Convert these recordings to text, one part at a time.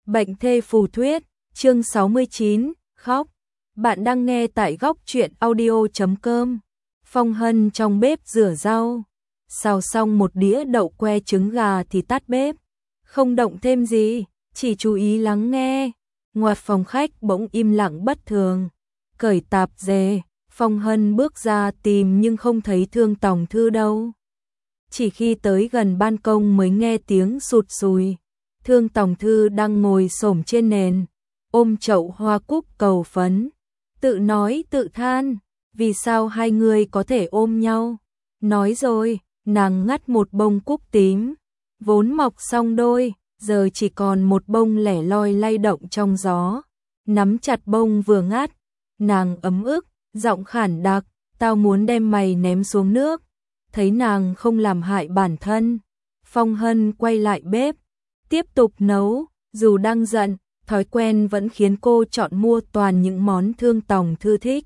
Bệnh thê phù thuyết, chương 69, khóc. Bạn đang nghe tại góc truyện audio.com. Phong Hân trong bếp rửa rau, xào xong một đĩa đậu que trứng gà thì tắt bếp. Không động thêm gì, chỉ chú ý lắng nghe. Ngoặt phòng khách bỗng im lặng bất thường. Cởi tạp dề, Phong Hân bước ra tìm nhưng không thấy Thương Tòng Thư đâu. Chỉ khi tới gần ban công mới nghe tiếng sụt sùi. Thương Tòng Thư đang ngồi xổm trên nền, ôm chậu hoa cúc cầu phấn, tự nói tự than, vì sao hai người có thể ôm nhau? Nói rồi, nàng ngắt một bông cúc tím, vốn mọc xong đôi, giờ chỉ còn một bông lẻ loi lay động trong gió. Nắm chặt bông vừa ngắt, nàng ấm ức, giọng khản đặc, tao muốn đem mày ném xuống nước. Thấy nàng không làm hại bản thân, Phong Hân quay lại bếp, tiếp tục nấu, dù đang giận, thói quen vẫn khiến cô chọn mua toàn những món Thương Tòng Thư thích.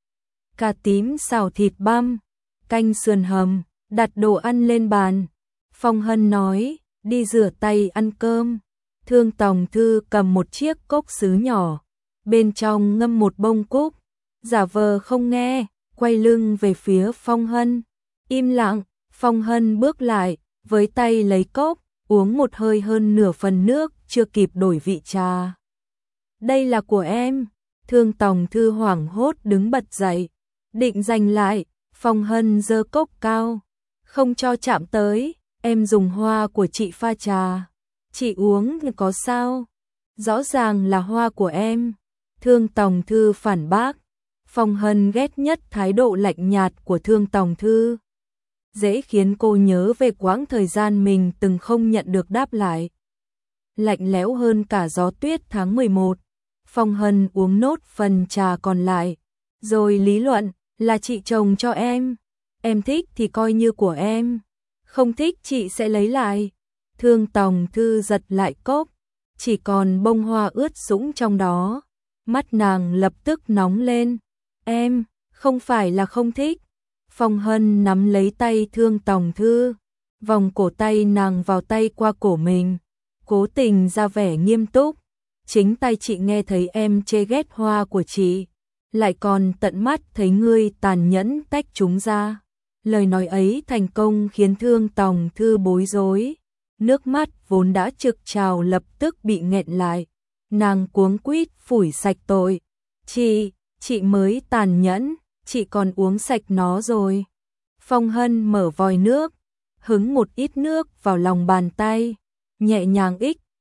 Cà tím xào thịt băm, canh sườn hầm, đặt đồ ăn lên bàn. Phong Hân nói, đi rửa tay ăn cơm. Thương Tòng Thư cầm một chiếc cốc sứ nhỏ, bên trong ngâm một bông cúc, giả vờ không nghe, quay lưng về phía Phong Hân. Im lặng, Phong Hân bước lại, với tay lấy cốc, uống một hơi hơn nửa phần nước, chưa kịp đổi vị trà. Đây là của em. Thương Tòng Thư hoảng hốt đứng bật dậy, định giành lại. Phong Hân giơ cốc cao, không cho chạm tới. Em dùng hoa của chị pha trà, chị uống có sao? Rõ ràng là hoa của em. Thương Tòng Thư phản bác. Phong Hân ghét nhất thái độ lạnh nhạt của Thương Tòng Thư, dễ khiến cô nhớ về quãng thời gian mình từng không nhận được đáp lại. Lạnh lẽo hơn cả gió tuyết tháng 11. Phong Hân uống nốt phần trà còn lại, rồi lý luận, là chị trồng cho em thích thì coi như của em, không thích chị sẽ lấy lại. Thương Tòng Thư giật lại cốc, chỉ còn bông hoa ướt sũng trong đó. Mắt nàng lập tức nóng lên. Em, không phải là không thích. Phong Hân nắm lấy tay Thương Tòng Thư, vòng cổ tay nàng vào tay qua cổ mình, cố tình ra vẻ nghiêm túc. Chính tay chị nghe thấy em chê ghét hoa của chị, lại còn tận mắt thấy ngươi tàn nhẫn tách chúng ra. Lời nói ấy thành công khiến Thương Tòng Thư bối rối, nước mắt vốn đã trực trào lập tức bị nghẹn lại. Nàng cuống quýt phủi sạch tội. Chị mới tàn nhẫn, chị còn uống sạch nó rồi. Phong Hân mở vòi nước, hứng một ít nước vào lòng bàn tay, nhẹ nhàng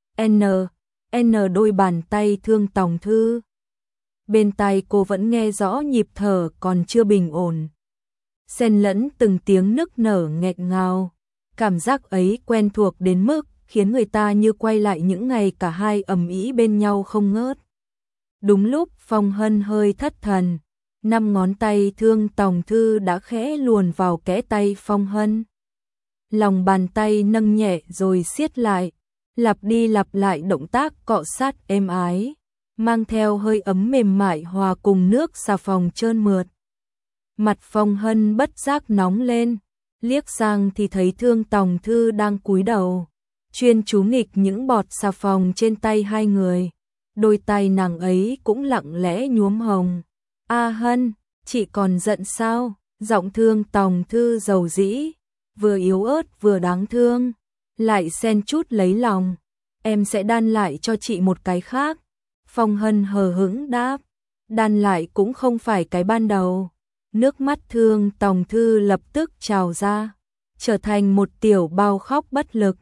n đôi bàn tay Thương Tòng Thư. Bên tai cô vẫn nghe rõ nhịp thở còn chưa bình ổn, xen lẫn từng tiếng nức nở nghẹt ngào. Cảm giác ấy quen thuộc đến mức khiến người ta như quay lại những ngày cả hai ầm ĩ bên nhau không ngớt. Đúng lúc Phong Hân hơi thất thần, 5 ngón tay Thương Tòng Thư đã khẽ luồn vào kẽ tay Phong Hân. Lòng bàn tay nâng nhẹ rồi siết lại, lặp đi lặp lại động tác cọ sát êm ái, mang theo hơi ấm mềm mại hòa cùng nước xà phòng trơn mượt. Mặt Phong Hân bất giác nóng lên, liếc sang thì thấy Thương Tòng Thư đang cúi đầu, chuyên chú nghịch những bọt xà phòng trên tay hai người. Đôi tay nàng ấy cũng lặng lẽ nhuốm hồng. A Hân, chị còn giận sao? Giọng Thương Tòng Thư dầu dĩ, vừa yếu ớt vừa đáng thương, lại xen chút lấy lòng. Em sẽ đan lại cho chị một cái khác. Phong Hân hờ hững đáp, đan lại cũng không phải cái ban đầu. Nước mắt Thương Tòng Thư lập tức trào ra, trở thành một tiểu bao khóc bất lực.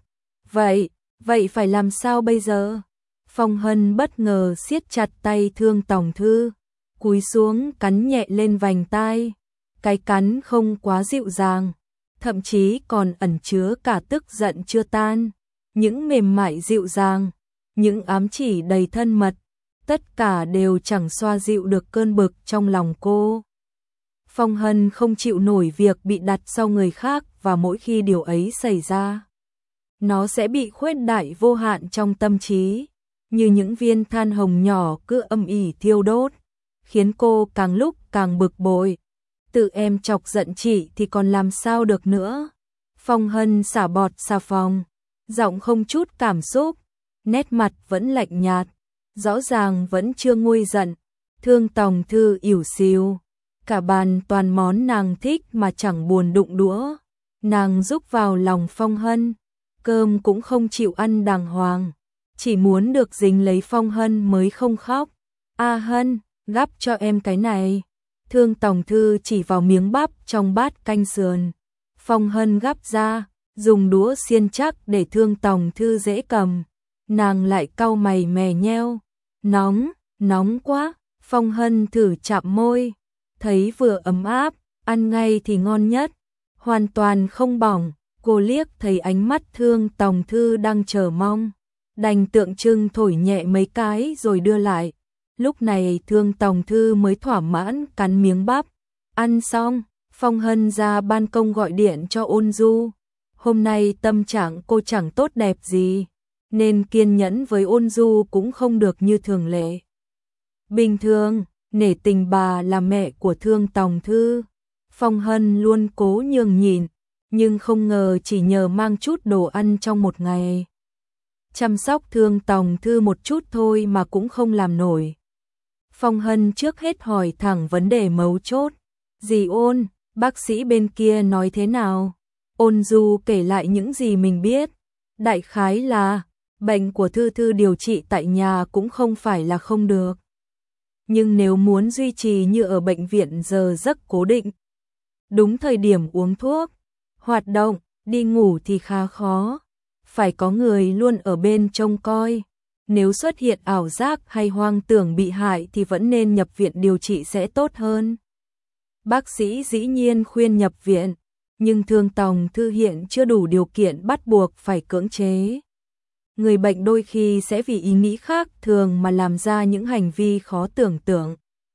Vậy phải làm sao bây giờ? Phong Hân bất ngờ siết chặt tay Thương Tòng Thư, cúi xuống cắn nhẹ lên vành tai. Cái cắn không quá dịu dàng, thậm chí còn ẩn chứa cả tức giận chưa tan. Những mềm mại dịu dàng, những ám chỉ đầy thân mật, tất cả đều chẳng xoa dịu được cơn bực trong lòng cô. Phong Hân không chịu nổi việc bị đặt sau người khác, và mỗi khi điều ấy xảy ra, nó sẽ bị khuếch đại vô hạn trong tâm trí, như những viên than hồng nhỏ cứ âm ỉ thiêu đốt, khiến cô càng lúc càng bực bội. Tự em chọc giận chị thì còn làm sao được nữa. Phong Hân xả bọt xà phòng, giọng không chút cảm xúc. nét mặt vẫn lạnh nhạt, rõ ràng vẫn chưa nguôi giận. Thương Tòng Thư ỉu xìu, cả bàn toàn món nàng thích mà chẳng buồn đụng đũa. Nàng rúc vào lòng Phong Hân, cơm cũng không chịu ăn đàng hoàng, chỉ muốn được dính lấy Phong Hân mới không khóc. A Hân, gắp cho em cái này. Thương Tòng Thư chỉ vào miếng bắp trong bát canh sườn. Phong Hân gắp ra, dùng đũa xiên chắc để Thương Tòng Thư dễ cầm. Nàng lại cau mày mè nheo. Nóng, nóng quá. Phong Hân thử chạm môi, thấy vừa ấm áp, ăn ngay thì ngon nhất. Hoàn toàn không bỏng, cô liếc thấy ánh mắt Thương Tòng Thư đang chờ mong, đành tượng trưng thổi nhẹ mấy cái rồi đưa lại. Lúc này Thương Tòng Thư mới thỏa mãn cắn miếng bắp. Ăn xong, Phong Hân ra ban công gọi điện cho Ôn Du. Hôm nay tâm trạng cô chẳng tốt đẹp gì, nên kiên nhẫn với Ôn Du cũng không được như thường lệ. Bình thường, nể tình bà là mẹ của Thương Tòng Thư, Phong Hân luôn cố nhường nhịn, nhưng không ngờ chỉ nhờ mang chút đồ ăn trong một ngày. Chăm sóc Thương Tòng Thư một chút thôi mà cũng không làm nổi. Phong Hân trước hết hỏi thẳng vấn đề mấu chốt. Dì Ôn, bác sĩ bên kia nói thế nào? Ôn Du kể lại những gì mình biết. Đại khái là, bệnh của Thư Thư điều trị tại nhà cũng không phải là không được. Nhưng nếu muốn duy trì như ở bệnh viện giờ giấc cố định, đúng thời điểm uống thuốc, hoạt động, đi ngủ thì khá khó. Phải có người luôn ở bên trông coi. Nếu xuất hiện ảo giác hay hoang tưởng bị hại thì vẫn nên nhập viện điều trị sẽ tốt hơn. Bác sĩ dĩ nhiên khuyên nhập viện, nhưng Thương Tòng Thư hiện chưa đủ điều kiện bắt buộc phải cưỡng chế. Người bệnh đôi khi sẽ vì ý nghĩ khác thường mà làm ra những hành vi khó tưởng tượng,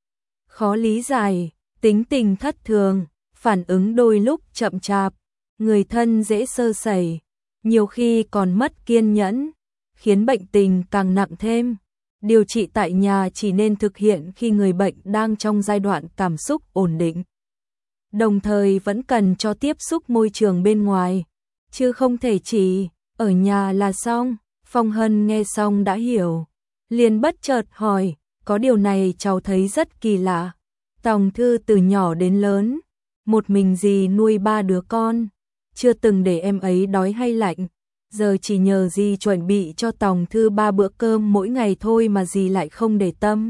khó lý giải, tính tình thất thường, phản ứng đôi lúc chậm chạp, người thân dễ sơ sẩy, nhiều khi còn mất kiên nhẫn, khiến bệnh tình càng nặng thêm. Điều trị tại nhà chỉ nên thực hiện khi người bệnh đang trong giai đoạn cảm xúc ổn định. Đồng thời vẫn cần cho tiếp xúc môi trường bên ngoài, chứ không thể chỉ ở nhà là xong. Phong Hân nghe xong đã hiểu, liền bất chợt hỏi, có điều này cháu thấy rất kỳ lạ. Tòng Thư từ nhỏ đến lớn, một mình dì nuôi 3 đứa con, chưa từng để em ấy đói hay lạnh. Giờ chỉ nhờ dì chuẩn bị cho Tòng Thư 3 bữa cơm mỗi ngày thôi mà dì lại không để tâm.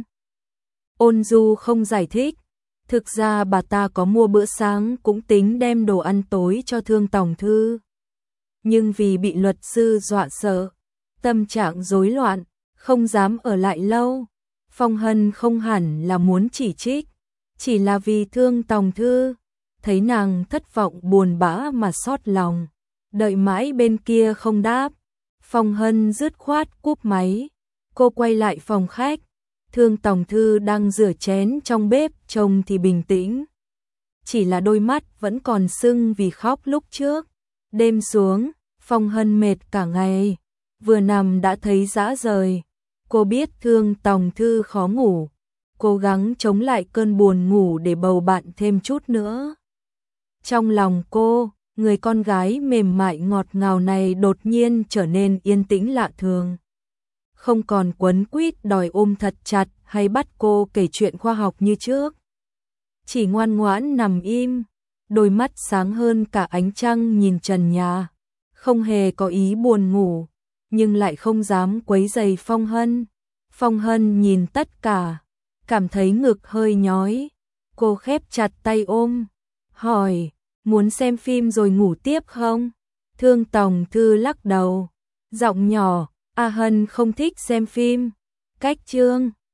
Ôn Du không giải thích, thực ra bà ta có mua bữa sáng cũng tính đem đồ ăn tối cho Thương Tòng Thư. Nhưng vì bị luật sư dọa sợ, tâm trạng rối loạn, không dám ở lại lâu. Phong Hân không hẳn là muốn chỉ trích, chỉ là vì Thương Tòng Thư, thấy nàng thất vọng buồn bã mà xót lòng. Đợi mãi bên kia không đáp, Phong Hân dứt khoát cúp máy. Cô quay lại phòng khách, Thương Tòng Thư đang rửa chén trong bếp trông thì bình tĩnh. Chỉ là đôi mắt vẫn còn sưng vì khóc lúc trước. Đêm xuống, Phong Hân mệt cả ngày, vừa nằm đã thấy rã rời. Cô biết Thương Tòng Thư khó ngủ, cố gắng chống lại cơn buồn ngủ để bầu bạn thêm chút nữa. Trong lòng cô, người con gái mềm mại ngọt ngào này đột nhiên trở nên yên tĩnh lạ thường. Không còn quấn quýt đòi ôm thật chặt hay bắt cô kể chuyện khoa học như trước. Chỉ ngoan ngoãn nằm im, đôi mắt sáng hơn cả ánh trăng nhìn trần nhà. Không hề có ý buồn ngủ, nhưng lại không dám quấy rầy Phong Hân. Phong Hân nhìn tất cả, cảm thấy ngực hơi nhói. Cô khép chặt tay ôm, hỏi, muốn xem phim rồi ngủ tiếp không? Thương Tòng Thư lắc đầu, giọng nhỏ, A Hân không thích xem phim. Cách chương